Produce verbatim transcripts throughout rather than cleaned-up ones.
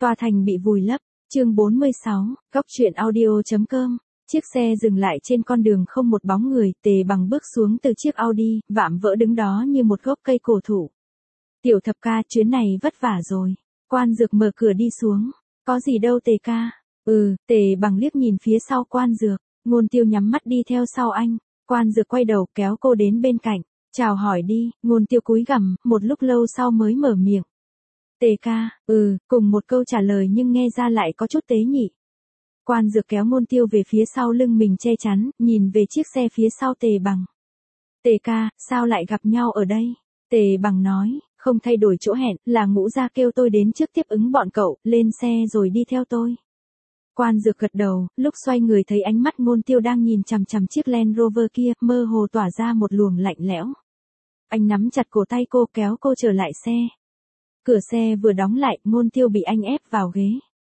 Tòa thành bị vùi lấp, chương bốn mươi sáu, góc truyện audio.com. Chiếc xe dừng lại trên con đường không một bóng người, Tề Bằng bước xuống từ chiếc Audi, vạm vỡ đứng đó như một gốc cây cổ thụ. Tiểu Thập ca, chuyến này vất vả rồi. Quan Dược mở cửa đi xuống. Có gì đâu Tề ca. Ừ, Tề Bằng liếc nhìn phía sau Quan Dược, Ngôn Tiêu nhắm mắt đi theo sau anh. Quan Dược quay đầu kéo cô đến bên cạnh. Chào hỏi đi, Ngôn Tiêu cúi gằm, một lúc lâu sau mới mở miệng. Tề ca, ừ, cùng một câu trả lời nhưng nghe ra lại có chút tế nhị. Quan Dược kéo Ngôn Tiêu về phía sau lưng mình che chắn, nhìn về chiếc xe phía sau Tề Bằng. Tề ca, sao lại gặp nhau ở đây? Tề Bằng nói, không thay đổi chỗ hẹn, là Ngũ gia kêu tôi đến trước tiếp ứng bọn cậu, lên xe rồi đi theo tôi. Quan Dược gật đầu, lúc xoay người thấy ánh mắt Ngôn Tiêu đang nhìn chằm chằm chiếc Land Rover kia, mơ hồ tỏa ra một luồng lạnh lẽo. Anh nắm chặt cổ tay cô kéo cô trở lại xe. Cửa xe vừa đóng lại, Ngôn Tiêu bị anh ép vào ghế.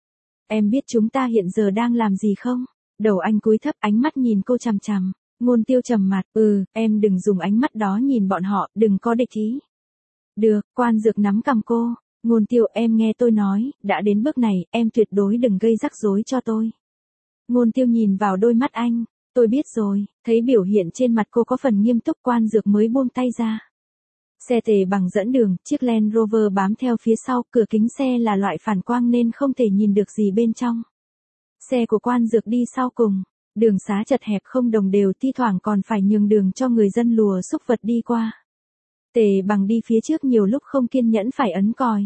Em biết chúng ta hiện giờ đang làm gì không? Đầu anh cúi thấp, ánh mắt nhìn cô chằm chằm. Ngôn Tiêu trầm mặt, ừ, em đừng dùng ánh mắt đó nhìn bọn họ, đừng có địch ý. Được, Quan Dược nắm cằm cô. Ngôn Tiêu, em nghe tôi nói, đã đến bước này, em tuyệt đối đừng gây rắc rối cho tôi. Ngôn Tiêu nhìn vào đôi mắt anh, tôi biết rồi, thấy biểu hiện trên mặt cô có phần nghiêm túc, Quan Dược mới buông tay ra. Xe Tề Bằng dẫn đường, chiếc Land Rover bám theo phía sau, cửa kính xe là loại phản quang nên không thể nhìn được gì bên trong. Xe của Quan Dược đi sau cùng, đường xá chật hẹp không đồng đều, thi thoảng còn phải nhường đường cho người dân lùa xúc vật đi qua. Tề Bằng đi phía trước nhiều lúc không kiên nhẫn phải ấn còi.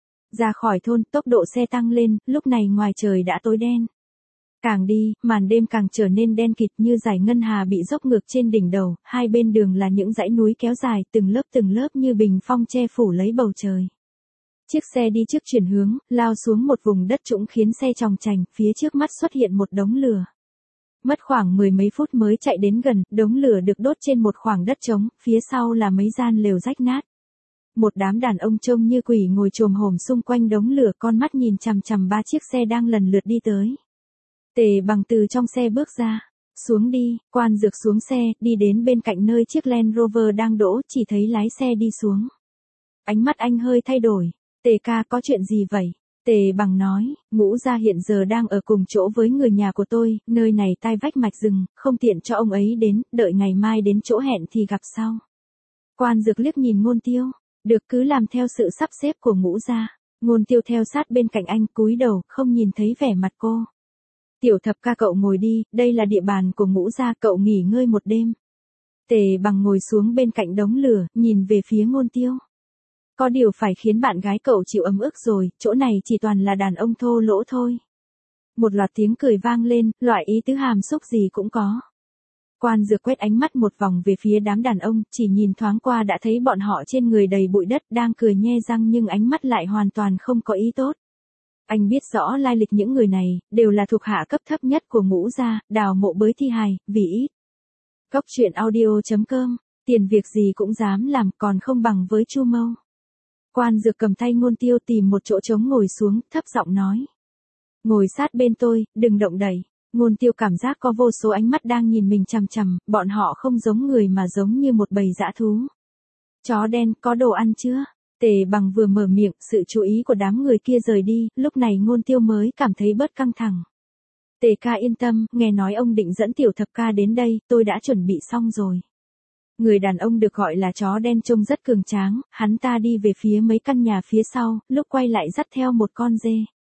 Ra khỏi thôn, tốc độ xe tăng lên, lúc này ngoài trời đã tối đen. Càng đi, màn đêm càng trở nên đen kịt như dải ngân hà bị dốc ngược trên đỉnh đầu, hai bên đường là những dãy núi kéo dài, từng lớp từng lớp như bình phong che phủ lấy bầu trời. Chiếc xe đi trước chuyển hướng, lao xuống một vùng đất trũng khiến xe chòng chành, phía trước mắt xuất hiện một đống lửa. Mất khoảng mười mấy phút mới chạy đến gần, đống lửa được đốt trên một khoảng đất trống, phía sau là mấy gian lều rách nát. Một đám đàn ông trông như quỷ ngồi chồm hổm xung quanh đống lửa, con mắt nhìn chằm chằm ba chiếc xe đang lần lượt đi tới. Tề Bằng từ trong xe bước ra. Xuống đi, Quan Dược xuống xe, đi đến bên cạnh nơi chiếc Land Rover đang đỗ, chỉ thấy lái xe đi xuống. Ánh mắt anh hơi thay đổi. Tề ca, có chuyện gì vậy? Tề Bằng nói, Ngũ gia hiện giờ đang ở cùng chỗ với người nhà của tôi, nơi này tai vách mạch rừng, không tiện cho ông ấy đến, đợi ngày mai đến chỗ hẹn thì gặp sau. Quan Dược liếc nhìn Ngôn Tiêu, được, cứ làm theo sự sắp xếp của Ngũ gia. Ngôn Tiêu theo sát bên cạnh anh, cúi đầu, không nhìn thấy vẻ mặt cô. Tiểu Thập ca, cậu ngồi đi, đây là địa bàn của Ngũ gia, cậu nghỉ ngơi một đêm. Tề Bằng ngồi xuống bên cạnh đống lửa, nhìn về phía Ngôn Tiêu. Có điều phải khiến bạn gái cậu chịu ấm ức rồi, chỗ này chỉ toàn là đàn ông thô lỗ thôi. Một loạt tiếng cười vang lên, loại ý tứ hàm xúc gì cũng có. Quan Dược quét ánh mắt một vòng về phía đám đàn ông, chỉ nhìn thoáng qua đã thấy bọn họ trên người đầy bụi đất, đang cười nhe răng nhưng ánh mắt lại hoàn toàn không có ý tốt. Anh biết rõ lai lịch những người này, đều là thuộc hạ cấp thấp nhất của Ngũ gia, đào mộ bới thi hài, vì ít. Góc truyện audio.com, tiền việc gì cũng dám làm, còn không bằng với Chu Mâu. Quan Dược cầm tay Ngôn Tiêu tìm một chỗ trống ngồi xuống, thấp giọng nói. Ngồi sát bên tôi, đừng động đậy. Ngôn Tiêu cảm giác có vô số ánh mắt đang nhìn mình chằm chằm, bọn họ không giống người mà giống như một bầy dã thú. Chó đen, có đồ ăn chưa? Tề Bằng vừa mở miệng, sự chú ý của đám người kia rời đi, lúc này Ngôn Tiêu mới cảm thấy bớt căng thẳng. Tề ca yên tâm, nghe nói ông định dẫn Tiểu Thập ca đến đây, tôi đã chuẩn bị xong rồi. Người đàn ông được gọi là chó đen trông rất cường tráng, hắn ta đi về phía mấy căn nhà phía sau, lúc quay lại dắt theo một con dê.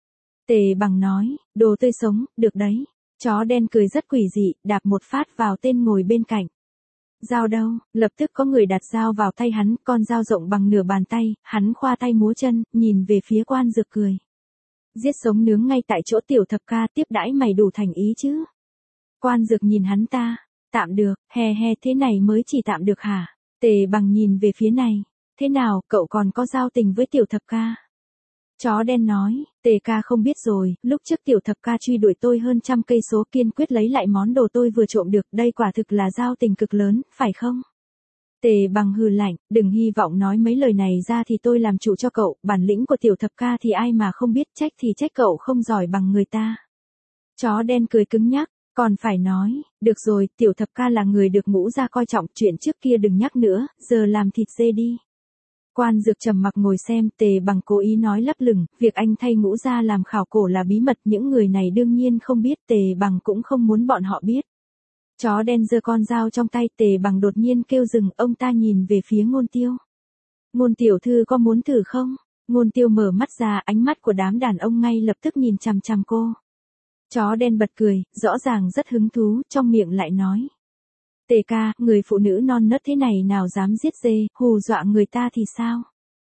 Tề Bằng nói, đồ tươi sống, được đấy. Chó đen cười rất quỷ dị, đạp một phát vào tên ngồi bên cạnh. Dao đâu? Lập tức có người đặt dao vào tay hắn, con dao rộng bằng nửa bàn tay, hắn khoa tay múa chân, nhìn về phía Quan Dược cười. Giết sống nướng ngay tại chỗ Tiểu Thập ca, tiếp đãi mày đủ thành ý chứ? Quan Dược nhìn hắn ta, tạm được, he he, thế này mới chỉ tạm được hả? Tề Bằng nhìn về phía này, thế nào, cậu còn có giao tình với Tiểu Thập ca? Chó đen nói, Tề ca không biết rồi, lúc trước Tiểu Thập ca truy đuổi tôi hơn trăm cây số, kiên quyết lấy lại món đồ tôi vừa trộm được, đây quả thực là giao tình cực lớn, phải không? Tề Bằng hừ lạnh, đừng hy vọng nói mấy lời này ra thì tôi làm chủ cho cậu, bản lĩnh của Tiểu Thập ca thì ai mà không biết, trách thì trách cậu không giỏi bằng người ta. Chó đen cười cứng nhắc, còn phải nói, được rồi, Tiểu Thập ca là người được Ngũ gia coi trọng, chuyện trước kia đừng nhắc nữa, giờ làm thịt dê đi. Quan Dược trầm mặc ngồi xem, Tề Bằng cố ý nói lấp lửng, việc anh thay Ngũ gia làm khảo cổ là bí mật, những người này đương nhiên không biết, Tề Bằng cũng không muốn bọn họ biết. Chó đen giơ con dao trong tay, Tề Bằng đột nhiên kêu dừng, ông ta nhìn về phía Ngôn Tiêu. Ngôn tiểu thư có muốn thử không? Ngôn Tiêu mở mắt ra, ánh mắt của đám đàn ông ngay lập tức nhìn chằm chằm cô. Chó đen bật cười, rõ ràng rất hứng thú, trong miệng lại nói. Tề ca, người phụ nữ non nớt thế này nào dám giết dê, hù dọa người ta thì sao?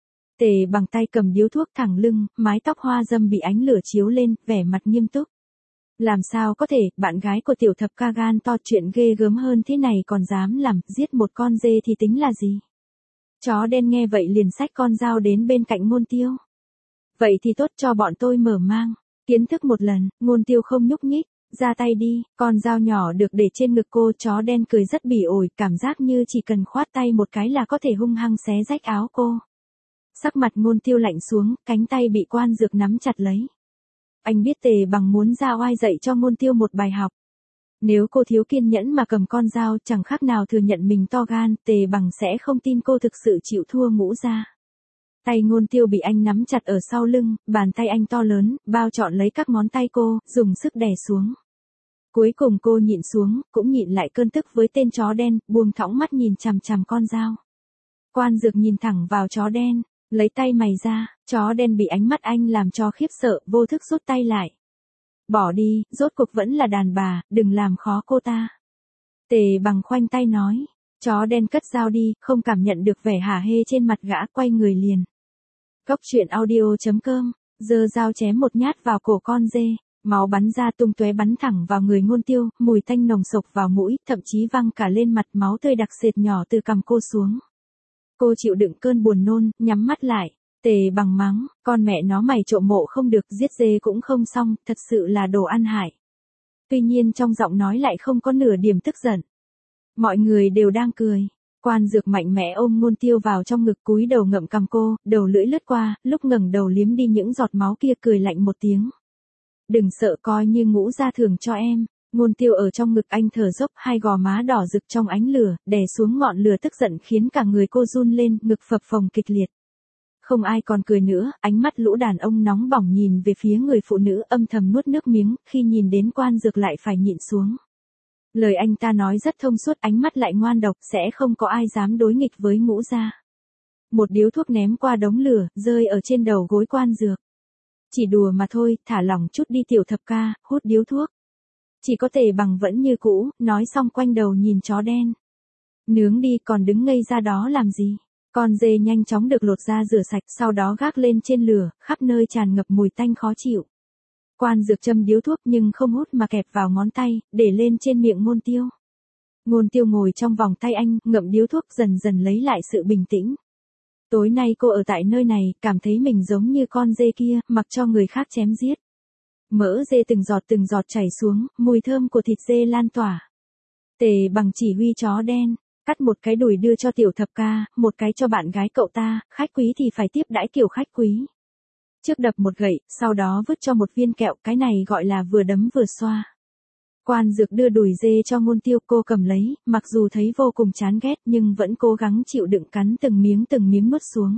Tề Bằng tay cầm điếu thuốc thẳng lưng, mái tóc hoa dâm bị ánh lửa chiếu lên, vẻ mặt nghiêm túc. Làm sao có thể, bạn gái của tiểu thập ca gan to, chuyện ghê gớm hơn thế này còn dám làm, giết một con dê thì tính là gì? Chó đen nghe vậy liền xách con dao đến bên cạnh Ngôn Tiêu. Vậy thì tốt, cho bọn tôi mở mang, kiến thức một lần. Ngôn Tiêu không nhúc nhích, ra tay đi, con dao nhỏ được để trên ngực cô. Chó đen cười rất bỉ ổi, cảm giác như chỉ cần khoát tay một cái là có thể hung hăng xé rách áo cô. Sắc mặt Ngôn Tiêu lạnh xuống, cánh tay bị Quan Dược nắm chặt lấy. Anh biết Tề Bằng muốn ra oai dạy cho Ngôn Tiêu một bài học. Nếu cô thiếu kiên nhẫn mà cầm con dao, chẳng khác nào thừa nhận mình to gan, Tề Bằng sẽ không tin cô thực sự chịu thua Ngũ gia. Tay Ngôn Tiêu bị anh nắm chặt ở sau lưng, bàn tay anh to lớn, bao trọn lấy các ngón tay cô, dùng sức đè xuống. Cuối cùng cô nhịn xuống, cũng nhịn lại cơn tức với tên chó đen, buông thõng mắt nhìn chằm chằm con dao. Quan Dược nhìn thẳng vào chó đen, lấy tay mày ra, chó đen bị ánh mắt anh làm cho khiếp sợ, vô thức rút tay lại. Bỏ đi, rốt cuộc vẫn là đàn bà, đừng làm khó cô ta. Tề Bằng khoanh tay nói, chó đen cất dao đi, không cảm nhận được vẻ hả hê trên mặt gã, quay người liền. Góc truyện audio chấm com, giơ dao chém một nhát vào cổ con dê, máu bắn ra tung tóe bắn thẳng vào người Ngôn Tiêu, mùi tanh nồng sộc vào mũi, thậm chí văng cả lên mặt, máu tươi đặc sệt nhỏ từ cằm cô xuống. Cô chịu đựng cơn buồn nôn, nhắm mắt lại. Tề Bằng mắng, con mẹ nó mày trộm mộ không được, giết dê cũng không xong, thật sự là đồ ăn hại. Tuy nhiên trong giọng nói lại không có nửa điểm tức giận. Mọi người đều đang cười. Quan Dược mạnh mẽ ôm Ngôn Tiêu vào trong ngực, cúi đầu ngậm cằm cô, đầu lưỡi lướt qua, lúc ngẩng đầu liếm đi những giọt máu kia, cười lạnh một tiếng. Đừng sợ, coi như Ngũ gia thưởng cho em. Ngôn Tiêu ở trong ngực anh thở dốc, hai gò má đỏ rực trong ánh lửa, đè xuống ngọn lửa tức giận khiến cả người cô run lên, ngực phập phồng kịch liệt. Không ai còn cười nữa, ánh mắt lũ đàn ông nóng bỏng nhìn về phía người phụ nữ, âm thầm nuốt nước miếng, khi nhìn đến Quan Dược lại phải nhịn xuống. Lời anh ta nói rất thông suốt, ánh mắt lại ngoan độc, sẽ không có ai dám đối nghịch với Ngũ gia. Một điếu thuốc ném qua đống lửa, rơi ở trên đầu gối Quan Dược. Chỉ đùa mà thôi, thả lỏng chút đi tiểu thập ca, hút điếu thuốc. Chỉ có Tề Bằng vẫn như cũ, nói xong quanh đầu nhìn chó đen. Nướng đi, còn đứng ngây ra đó làm gì? Con dê nhanh chóng được lột ra rửa sạch, sau đó gác lên trên lửa, khắp nơi tràn ngập mùi tanh khó chịu. Quan Dược châm điếu thuốc nhưng không hút mà kẹp vào ngón tay, để lên trên miệng Ngôn Tiêu. Ngôn Tiêu ngồi trong vòng tay anh, ngậm điếu thuốc, dần dần lấy lại sự bình tĩnh. Tối nay cô ở tại nơi này, cảm thấy mình giống như con dê kia, mặc cho người khác chém giết. Mỡ dê từng giọt từng giọt chảy xuống, mùi thơm của thịt dê lan tỏa. Tề Bằng chỉ huy chó đen, cắt một cái đùi đưa cho tiểu thập ca, một cái cho bạn gái cậu ta, khách quý thì phải tiếp đãi kiểu khách quý. Trước đập một gậy, sau đó vứt cho một viên kẹo, cái này gọi là vừa đấm vừa xoa. Quan Dược đưa đùi dê cho Ngôn Tiêu, cô cầm lấy, mặc dù thấy vô cùng chán ghét nhưng vẫn cố gắng chịu đựng, cắn từng miếng từng miếng nuốt xuống.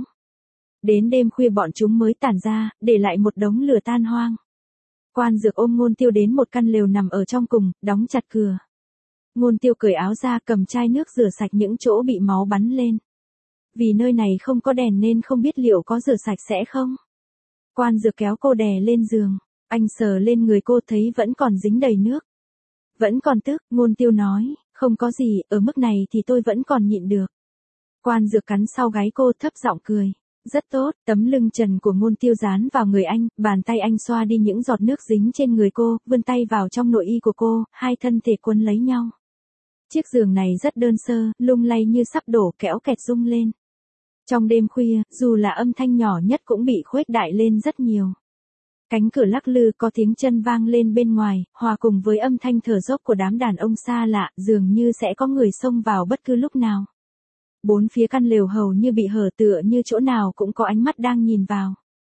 Đến đêm khuya bọn chúng mới tản ra, để lại một đống lửa tan hoang. Quan Dược ôm Ngôn Tiêu đến một căn lều nằm ở trong cùng, đóng chặt cửa. Ngôn Tiêu cởi áo ra, cầm chai nước rửa sạch những chỗ bị máu bắn lên. Vì nơi này không có đèn nên không biết liệu có rửa sạch sẽ không. Quan Dược kéo cô đè lên giường, anh sờ lên người cô thấy vẫn còn dính đầy nước. Vẫn còn tức, Ngôn Tiêu nói, không có gì, ở mức này thì tôi vẫn còn nhịn được. Quan Dược cắn sau gáy cô, thấp giọng cười. Rất tốt, tấm lưng trần của Ngôn Tiêu dán vào người anh, bàn tay anh xoa đi những giọt nước dính trên người cô, vươn tay vào trong nội y của cô, hai thân thể quấn lấy nhau. Chiếc giường này rất đơn sơ, lung lay như sắp đổ, kéo kẹt rung lên. Trong đêm khuya, dù là âm thanh nhỏ nhất cũng bị khuếch đại lên rất nhiều. Cánh cửa lắc lư, có tiếng chân vang lên bên ngoài, hòa cùng với âm thanh thở dốc của đám đàn ông xa lạ, dường như sẽ có người xông vào bất cứ lúc nào. Bốn phía căn lều hầu như bị hở, tựa như chỗ nào cũng có ánh mắt đang nhìn vào.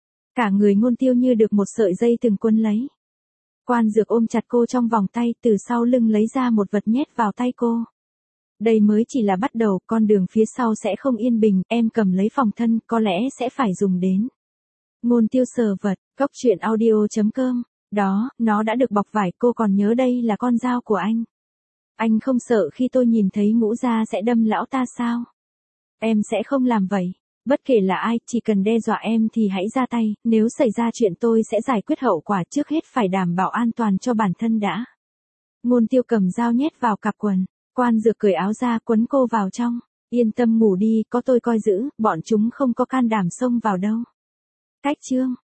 Cả người Ngôn Tiêu như được một sợi dây từng quấn lấy. Quan Dược ôm chặt cô trong vòng tay, từ sau lưng lấy ra một vật nhét vào tay cô. Đây mới chỉ là bắt đầu, con đường phía sau sẽ không yên bình, em cầm lấy phòng thân, có lẽ sẽ phải dùng đến. Ngôn tiêu sờ vật, góc truyện audio.com. Đó, nó đã được bọc vải, cô còn nhớ đây là con dao của anh. Anh không sợ khi tôi nhìn thấy Ngũ Gia sẽ đâm lão ta sao? Em sẽ không làm vậy. Bất kể là ai, chỉ cần đe dọa em thì hãy ra tay, nếu xảy ra chuyện tôi sẽ giải quyết hậu quả, trước hết phải đảm bảo an toàn cho bản thân đã. Ngôn tiêu cầm dao nhét vào cặp quần, Quan Dược cởi áo ra quấn cô vào trong. Yên tâm ngủ đi, có tôi coi giữ, bọn chúng không có can đảm xông vào đâu. Cách chương